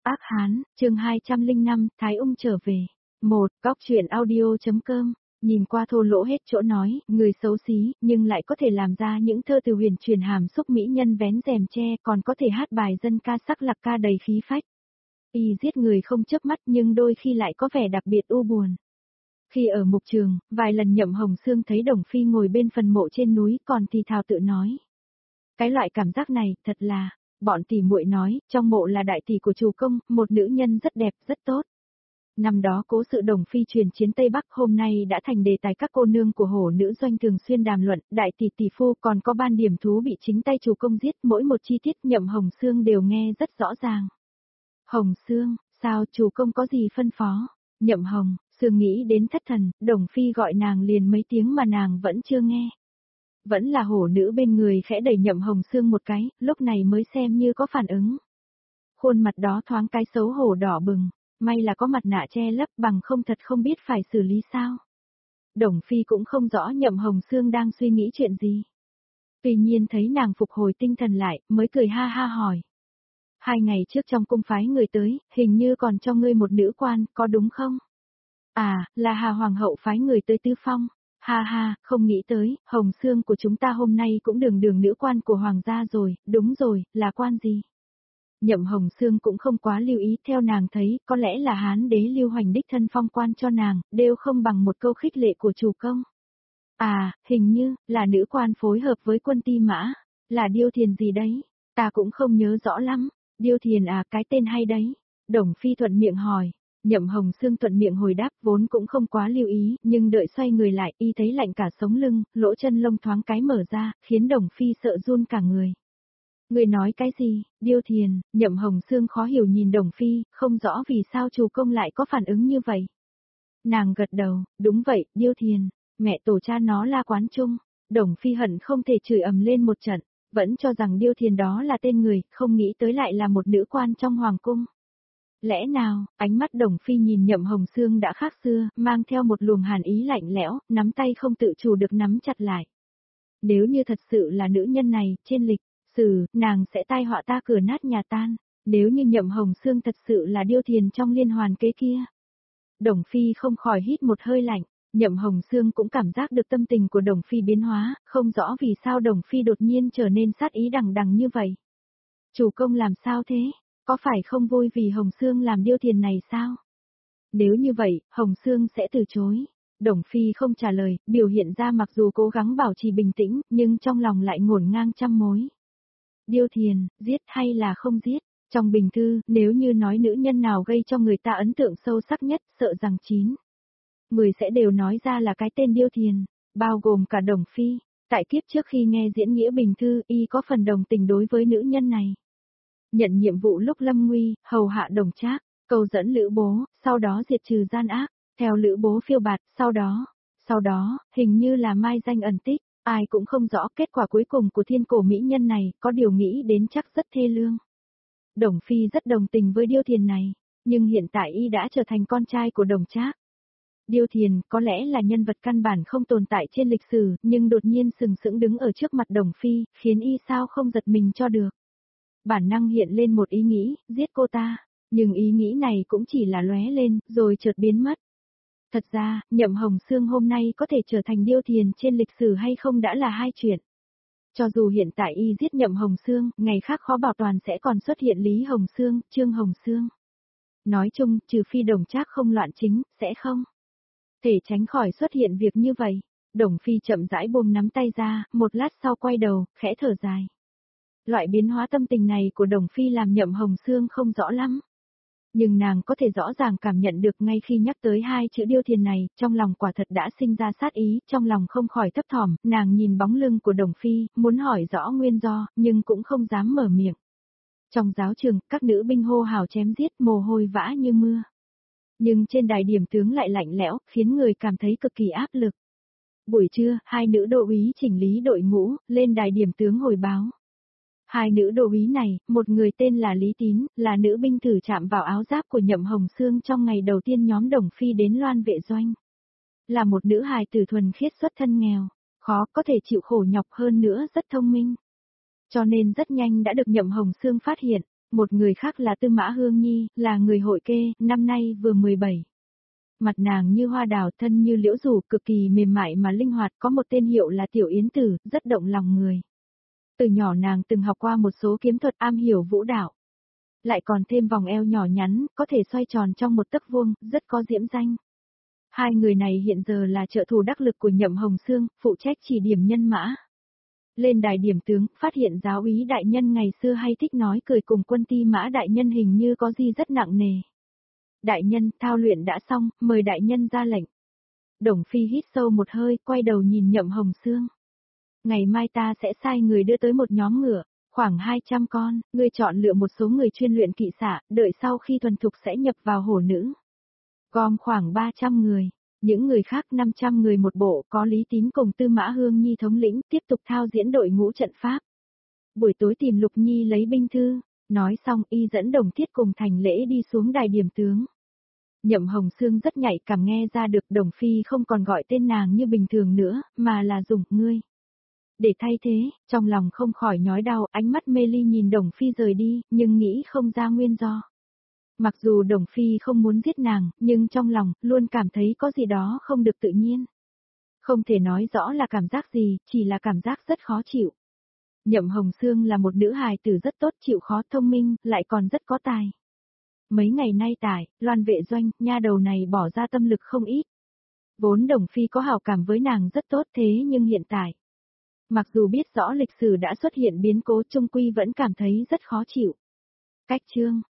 Ác Hán, chương 205, Thái Ung trở về. 1. Góc truyện audio.com. Nhìn qua thô lỗ hết chỗ nói, người xấu xí, nhưng lại có thể làm ra những thơ từ huyền truyền hàm xúc mỹ nhân vén rèm che, còn có thể hát bài dân ca sắc lạc ca đầy khí phách. Y giết người không chớp mắt nhưng đôi khi lại có vẻ đặc biệt u buồn. Khi ở mục trường, vài lần Nhậm Hồng Sương thấy Đồng Phi ngồi bên phần mộ trên núi còn thì thào tự nói. Cái loại cảm giác này, thật là... Bọn tỷ muội nói, trong mộ là đại tỷ của chủ công, một nữ nhân rất đẹp, rất tốt. Năm đó cố sự Đồng Phi truyền chiến Tây Bắc hôm nay đã thành đề tài các cô nương của hổ nữ doanh thường xuyên đàm luận, đại tỷ tỷ phu còn có ban điểm thú bị chính tay chủ công giết, mỗi một chi tiết Nhậm Hồng Sương đều nghe rất rõ ràng. Hồng Sương, sao chủ công có gì phân phó? Nhậm Hồng Sương nghĩ đến thất thần, Đồng Phi gọi nàng liền mấy tiếng mà nàng vẫn chưa nghe. Vẫn là hổ nữ bên người khẽ đẩy Nhậm Hồng Sương một cái, lúc này mới xem như có phản ứng. Khuôn mặt đó thoáng cái xấu hổ đỏ bừng, may là có mặt nạ che lấp bằng không thật không biết phải xử lý sao. Đồng Phi cũng không rõ Nhậm Hồng Sương đang suy nghĩ chuyện gì. Tuy nhiên thấy nàng phục hồi tinh thần lại, mới cười ha ha hỏi. 2 ngày trước trong cung phái người tới, hình như còn cho ngươi một nữ quan, có đúng không? À, là Hà Hoàng hậu phái người tới Tư Phong. Ha ha, không nghĩ tới, Hồng Sương của chúng ta hôm nay cũng đường nữ quan của Hoàng gia rồi, đúng rồi, là quan gì? Nhậm Hồng Sương cũng không quá lưu ý, theo nàng thấy, có lẽ là Hán đế Lưu Hoành đích thân phong quan cho nàng, đều không bằng một câu khích lệ của chủ công. À, hình như, là nữ quan phối hợp với quân Ti Mã, là Điêu Thiền gì đấy, ta cũng không nhớ rõ lắm, Điêu Thiền à, cái tên hay đấy, Đồng Phi thuận miệng hỏi. Nhậm Hồng Sương thuận miệng hồi đáp vốn cũng không quá lưu ý, nhưng đợi xoay người lại, y thấy lạnh cả sống lưng, lỗ chân lông thoáng cái mở ra, khiến Đồng Phi sợ run cả người. Người nói cái gì, Điêu Thiền? Nhậm Hồng Sương khó hiểu nhìn Đồng Phi, không rõ vì sao chủ công lại có phản ứng như vậy. Nàng gật đầu, đúng vậy, Điêu Thiền, mẹ tổ cha nó La Quán Trung. Đồng Phi hận không thể chửi ầm lên một trận, vẫn cho rằng Điêu Thiền đó là tên người, không nghĩ tới lại là một nữ quan trong hoàng cung. Lẽ nào, ánh mắt Đồng Phi nhìn Nhậm Hồng Sương đã khác xưa, mang theo một luồng hàn ý lạnh lẽo, nắm tay không tự chủ được nắm chặt lại. Nếu như thật sự là nữ nhân này, trên lịch sử, nàng sẽ tai họa ta cửa nát nhà tan, nếu như Nhậm Hồng Sương thật sự là Điêu Thiền trong liên hoàn kế kia. Đồng Phi không khỏi hít một hơi lạnh, Nhậm Hồng Sương cũng cảm giác được tâm tình của Đồng Phi biến hóa, không rõ vì sao Đồng Phi đột nhiên trở nên sát ý đằng đằng như vậy. Chủ công làm sao thế? Có phải không vui vì Hồng Sương làm Điêu Thiền này sao? Nếu như vậy, Hồng Sương sẽ từ chối. Đồng Phi không trả lời, biểu hiện ra mặc dù cố gắng bảo trì bình tĩnh, nhưng trong lòng lại ngổn ngang trăm mối. Điêu Thiền, giết hay là không giết? Trong bình thư, nếu như nói nữ nhân nào gây cho người ta ấn tượng sâu sắc nhất, sợ rằng 10 sẽ đều nói ra là cái tên Điêu Thiền, bao gồm cả Đồng Phi. Tại kiếp trước khi nghe diễn nghĩa bình thư, y có phần đồng tình đối với nữ nhân này. Nhận nhiệm vụ lúc lâm nguy, hầu hạ Đồng Trác, cầu dẫn Lữ Bố, sau đó diệt trừ gian ác, theo Lữ Bố phiêu bạt, sau đó, hình như là mai danh ẩn tích, ai cũng không rõ kết quả cuối cùng của thiên cổ mỹ nhân này, có điều nghĩ đến chắc rất thê lương. Đồng Phi rất đồng tình với Điêu Thiền này, nhưng hiện tại y đã trở thành con trai của Đồng Trác. Điêu Thiền có lẽ là nhân vật căn bản không tồn tại trên lịch sử, nhưng đột nhiên sừng sững đứng ở trước mặt Đồng Phi, khiến y sao không giật mình cho được. Bản năng hiện lên một ý nghĩ, giết cô ta, nhưng ý nghĩ này cũng chỉ là lóe lên, rồi chợt biến mất. Thật ra, Nhậm Hồng Sương hôm nay có thể trở thành Điêu Thiền trên lịch sử hay không đã là hai chuyện. Cho dù hiện tại y giết Nhậm Hồng Sương, ngày khác khó bảo toàn sẽ còn xuất hiện Lý Hồng Sương, Trương Hồng Sương. Nói chung, trừ phi Đồng Trác không loạn chính, sẽ không thể tránh khỏi xuất hiện việc như vậy. Đồng Phi chậm rãi buông nắm tay ra, một lát sau quay đầu, khẽ thở dài. Loại biến hóa tâm tình này của Đồng Phi làm Nhậm Hồng Sương không rõ lắm. Nhưng nàng có thể rõ ràng cảm nhận được ngay khi nhắc tới 2 chữ Điêu Thiền này, trong lòng quả thật đã sinh ra sát ý, trong lòng không khỏi thấp thỏm, nàng nhìn bóng lưng của Đồng Phi, muốn hỏi rõ nguyên do, nhưng cũng không dám mở miệng. Trong giáo trường, các nữ binh hô hào chém giết, mồ hôi vã như mưa. Nhưng trên đài điểm tướng lại lạnh lẽo, khiến người cảm thấy cực kỳ áp lực. Buổi trưa, 2 nữ đô úy chỉnh lý đội ngũ, lên đài điểm tướng hồi báo. 2 nữ đô úy này, một người tên là Lý Tín, là nữ binh thử chạm vào áo giáp của Nhậm Hồng Sương trong ngày đầu tiên nhóm Đồng Phi đến Loan vệ doanh. Là một nữ hài tử thuần khiết xuất thân nghèo, khó có thể chịu khổ nhọc hơn nữa rất thông minh. Cho nên rất nhanh đã được Nhậm Hồng Sương phát hiện, Một người khác là Tư Mã Hương Nhi, là người hội kê, năm nay vừa 17. Mặt nàng như hoa đào, thân như liễu rủ, cực kỳ mềm mại mà linh hoạt, có một tên hiệu là Tiểu Yến Tử, rất động lòng người. Từ nhỏ nàng từng học qua một số kiếm thuật, am hiểu vũ đạo. Lại còn thêm vòng eo nhỏ nhắn, có thể xoay tròn trong một tấc vuông, rất có diễm danh. Hai người này hiện giờ là trợ thủ đắc lực của Nhậm Hồng Xương, phụ trách chỉ điểm nhân mã. Lên đài điểm tướng, phát hiện giáo úy đại nhân ngày xưa hay thích nói cười cùng Quân Ti Mã đại nhân hình như có gì rất nặng nề. Đại nhân, thao luyện đã xong, mời đại nhân ra lệnh. Đồng Phi hít sâu một hơi, quay đầu nhìn Nhậm Hồng Xương. Ngày mai ta sẽ sai người đưa tới một nhóm ngựa, khoảng 200 con, ngươi chọn lựa một số người chuyên luyện kỵ xạ, đợi sau khi thuần thục sẽ nhập vào hổ nữ. Gom khoảng 300 người, những người khác 500 người một bộ, có Lý Tín cùng Tư Mã Hương Nhi thống lĩnh, tiếp tục thao diễn đội ngũ trận pháp. Buổi tối tìm Lục Nhi lấy binh thư, nói xong y dẫn Đồng Thiết cùng Thành Lễ đi xuống đài điểm tướng. Nhậm Hồng Xương rất nhạy cảm nghe ra được Đồng Phi không còn gọi tên nàng như bình thường nữa, mà là dùng ngươi. Để thay thế, trong lòng không khỏi nhói đau, ánh mắt mê ly nhìn Đồng Phi rời đi, nhưng nghĩ không ra nguyên do. Mặc dù Đồng Phi không muốn giết nàng, nhưng trong lòng, luôn cảm thấy có gì đó không được tự nhiên. Không thể nói rõ là cảm giác gì, chỉ là cảm giác rất khó chịu. Nhậm Hồng Xương là một nữ hài tử rất tốt, chịu khó, thông minh, lại còn rất có tài. Mấy ngày nay Loan Vệ Doanh, nha đầu này bỏ ra tâm lực không ít. Vốn Đồng Phi có hảo cảm với nàng rất tốt thế nhưng hiện tại. Mặc dù biết rõ lịch sử đã xuất hiện biến cố, chung quy vẫn cảm thấy rất khó chịu. Cách chương